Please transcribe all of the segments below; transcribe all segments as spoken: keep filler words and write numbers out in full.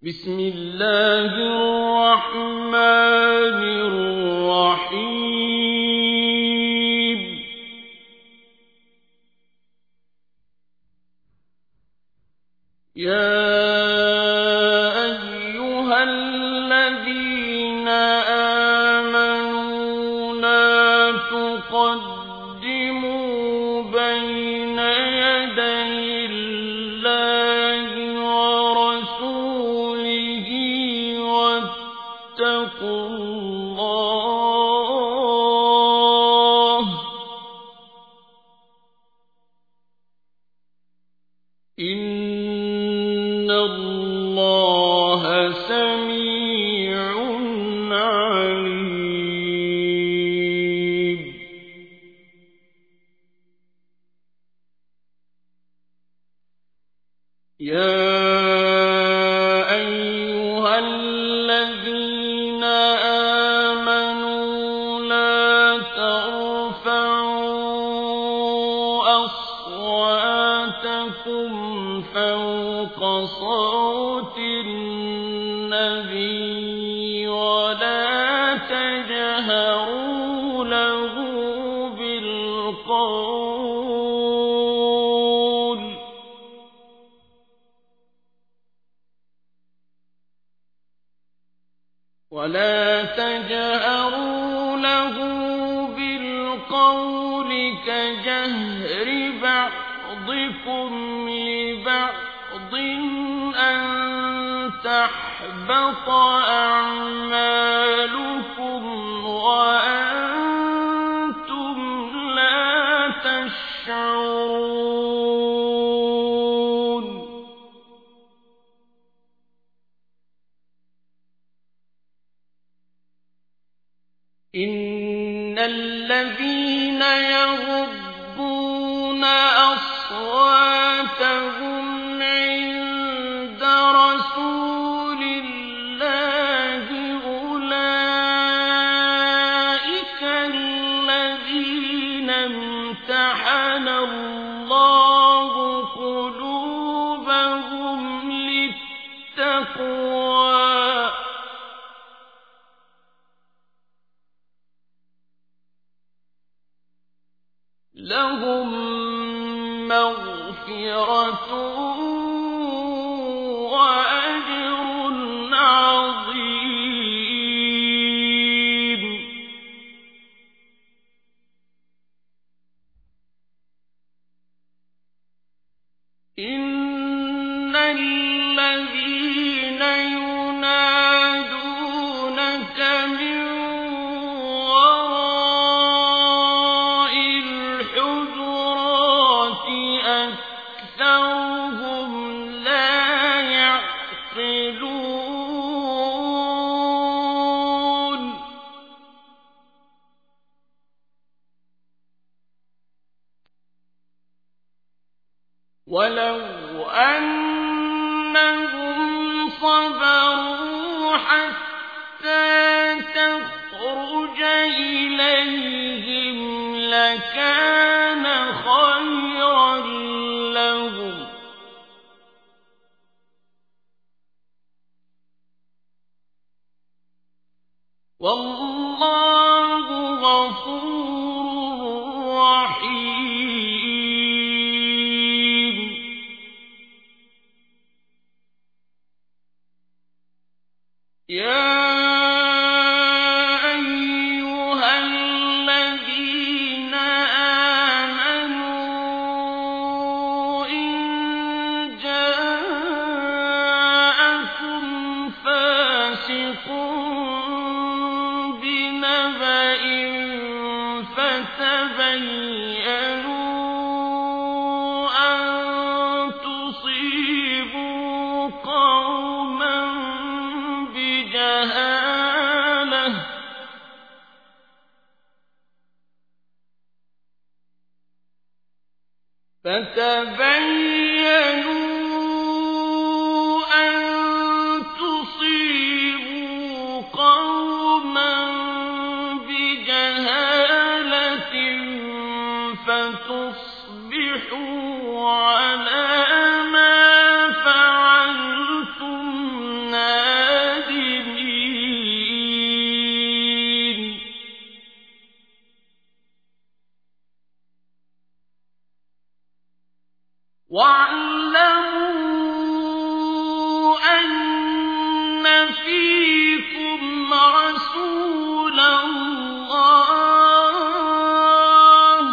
بسم الله الرحمن الرحيم يا أيها الذين آمنوا لا تقدموا بين يدي الله ورسوله واتقوا الله إن الله سميع عليم يا أيها الذين آمنوا لا ترفعوا أصواتكم فوق صوت النبي ولا تجهروا له بالقول ولا تجهروا له بالقول كجهر بعضكم لبعض أن تحبط أعمالكم وأنتم لا تشعرون إن الذين يغضون أصواتهم عند رسول الله أولئك الذين امتحن الله قلوبهم للتقوى لهم مغفرة وأجر عظيم إن الذين ينادونك من وراء الحجرات أكثرهم لا يعقلون ولو أنهم صبروا حتى تخرج إليهم لكان خيرا لهم والله غفور رحيم يا أيها الذين آمنوا إن جاءكم فاسق بنبأ فتبينوا أن تصيبوا قوما بجهالة فِيكُمْ رَسُولَ اللَّهِ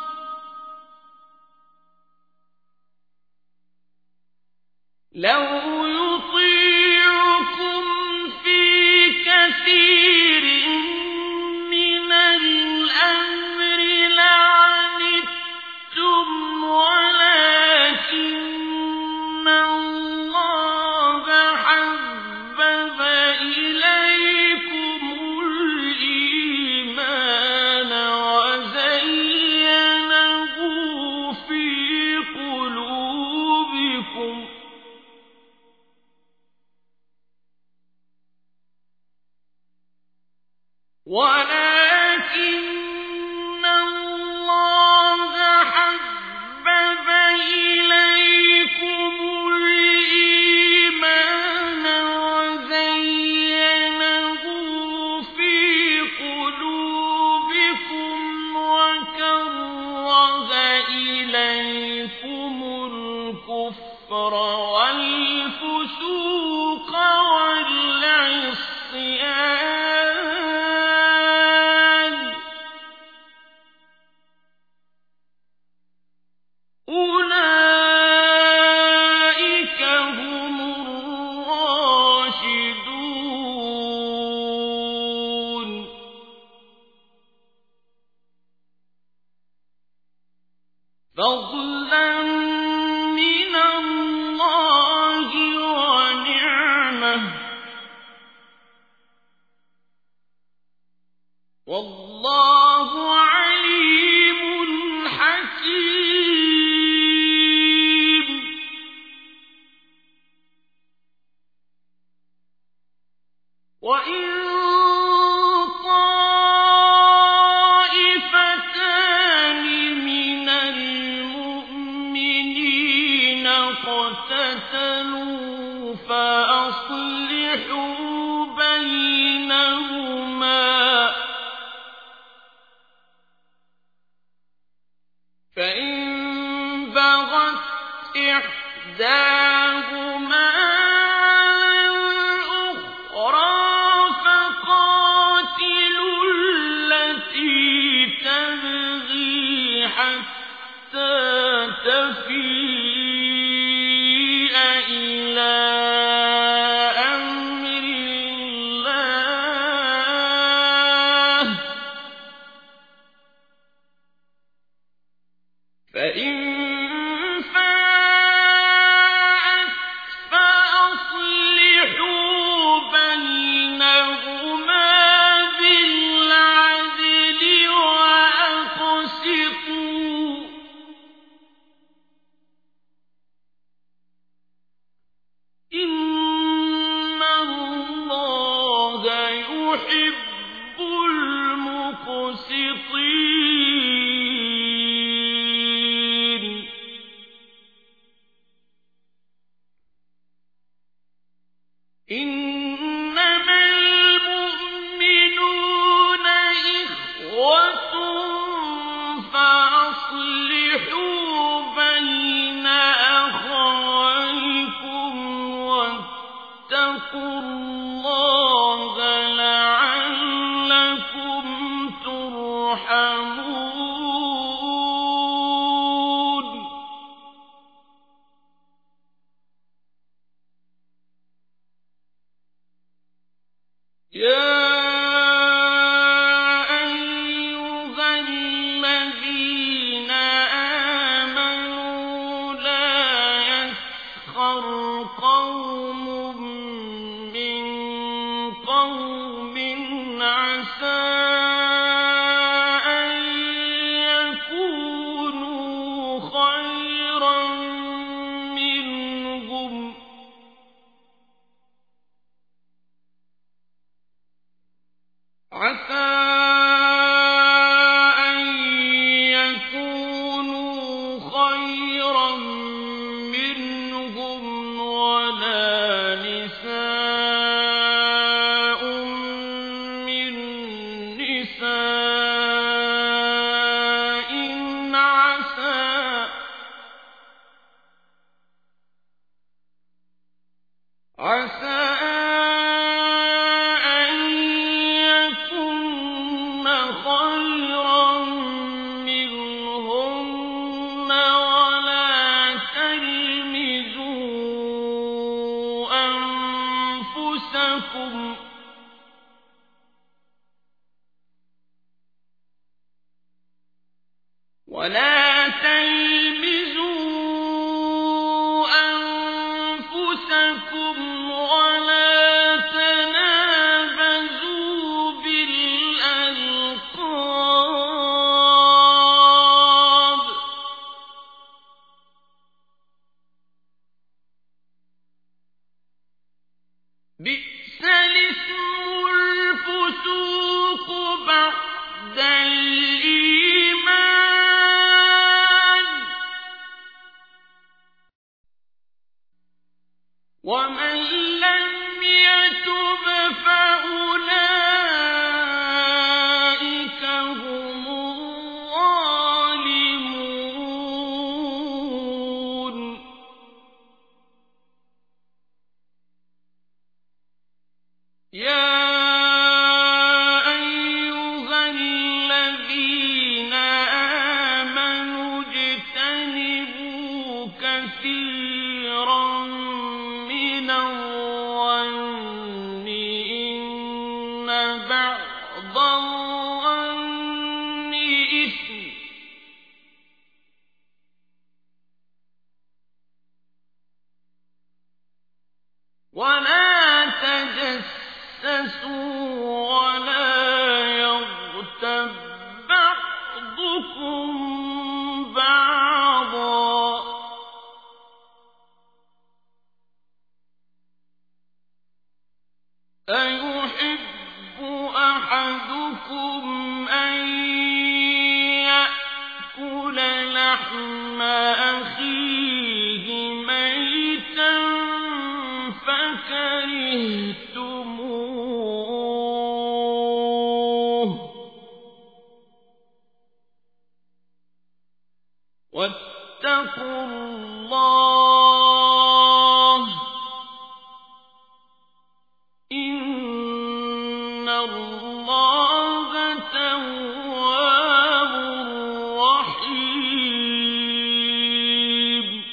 لَوْ يُطِيعُكُمْ فِي كَثِيرٍ مِّنَ الْأَمْرِ لَعَنِتُّمْ وَلَٰكِنَّ اللَّهَ حَبَّبَ إِلَيْكُمُ الْإِيمَانَ وَزَيَّنَهُ فِي قُلُوبِكُمْ وَلَٰكِنَّ اللَّهَ حَبَّبَ إِلَيْكُمُ الْإِيمَانَ وَزَيَّنَهُ فِي قُلُوبِكُمْ وَكَرَّهَ إِلَيْكُمُ الْكُفْرَ وَالْفُسُوقَ وَالْعِصْيَانَ ۚ أُولَٰئِكَ هُمُ الرَّاشِدُونَ فَضْلًا مِّنَ اللَّهِ وَنِعْمَةً ۚ وَاللَّهُ عَلِيمٌ حَكِيمٌ وَإِن طَائِفَتَانِ مِنَ الْمُؤْمِنِينَ اقْتَتَلُوا فَأَصْلِحُوا بَيْنَهُمَا ۖ فَإِن بَغَتْ إِحْدَاهُمَا عَلَى الْأُخْرَىٰ فَقَاتِلُوا الَّتِي تَبْغِي حَتَّىٰ تَفِيءَ إِلَىٰ أَمْرِ اللَّهِ ۚ فَإِن فَاءَتْ فَأَصْلِحُوا بَيْنَهُمَا بِالْعَدْلِ وَأَقْسِطُوا ۖ إِنَّ اللَّهَ يُحِبُّ الْمُقْسِطِينَ إِنَّمَا الْمُؤْمِنُونَ إِخْوَةٌ فَأَصْلِحُوا بَيْنَ أَخَوَيْكُمْ وَاتَّقُوا اللَّهَ لَعَلَّكُمْ تُرْحَمُونَ يَا أَيُّهَا الَّذِينَ آمَنُوا لَا يَسْخَرْ قَوْمٌ مِّن قَوْمٍ عَسَىٰ أَن يَكُونُوا خَيْرًا مِّنْهُمْ ۖ عَسَىٰ أَن يَكُونُوا خَيْرًا مِّنْهُمْ وَلَا نِسَاءٌ مِّن نِّسَاءٍ عَسَىٰ أنفسكم ولا تلمزوا أنفسكم ولا تنابزوا بالألقاب بئس الاسم الفسوق بعد الإيمان ومن لم يتب فأولئك هم الظالمون يا أيها الذين آمنوا اجتنبوا كثيرا من الظن إن بعض الظن إثم ولا تجسسوا ولا يغتب بعضكم بعضا أيحب أحدكم أن يأكل لحم أخيه ميتا فكرهتموه واتقوا الله إن الله تواب رحيم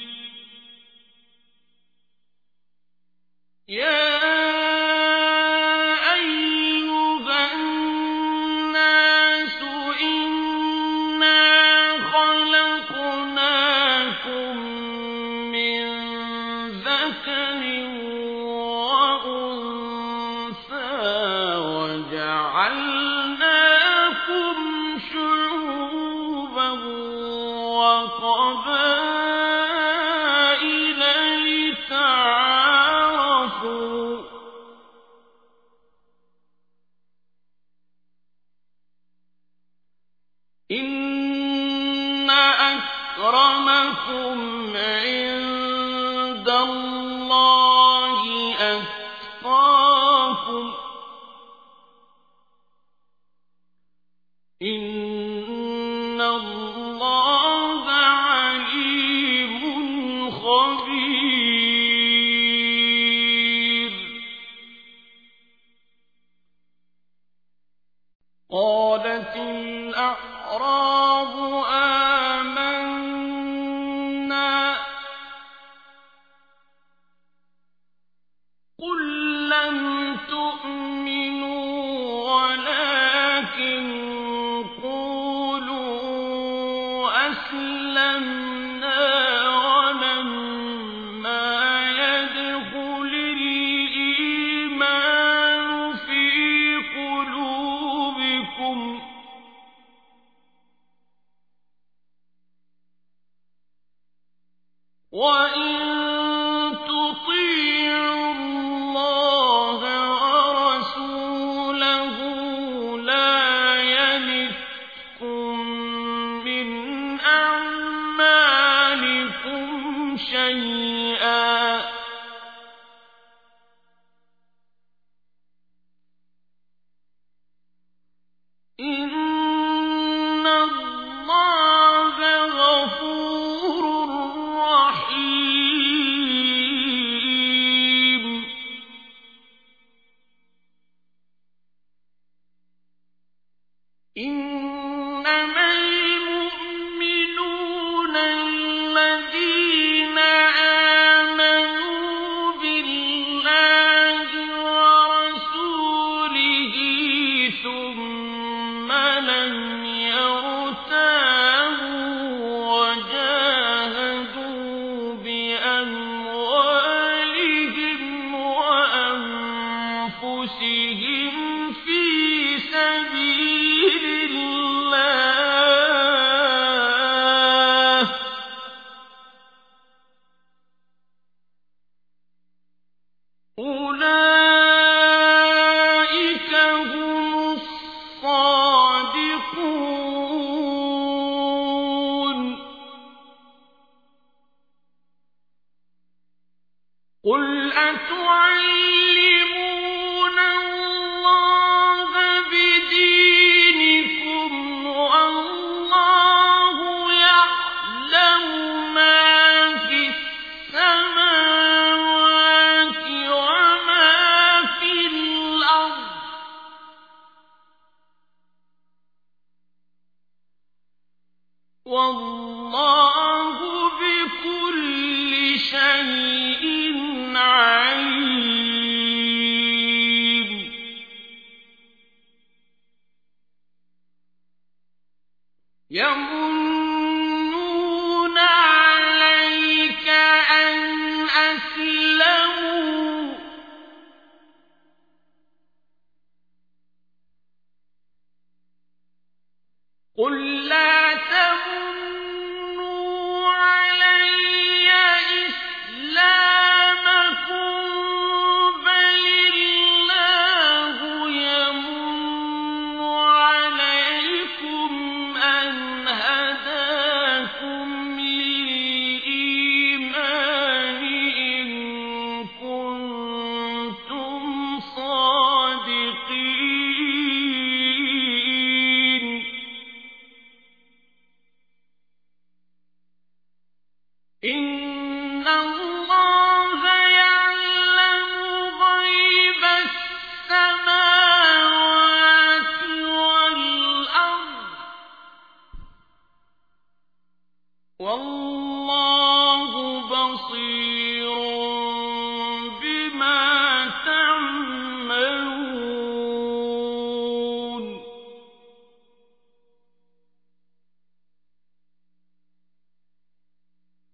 يا أيها الناس إنا خلقناكم من ذكر وأنثى وجعلناكم شعوبا وقبائل لتعارفوا إن أكرمكم عند الله أتقاكم إن الله عليم خبير قالت الأعراب آمنا قل لم تؤمنوا ولكن قولوا أسلمنا ولما يدخل الإيمان في قلوبكم وإن تطيعوا الله ورسوله لا يلتكم من أعمالكم أنفسهم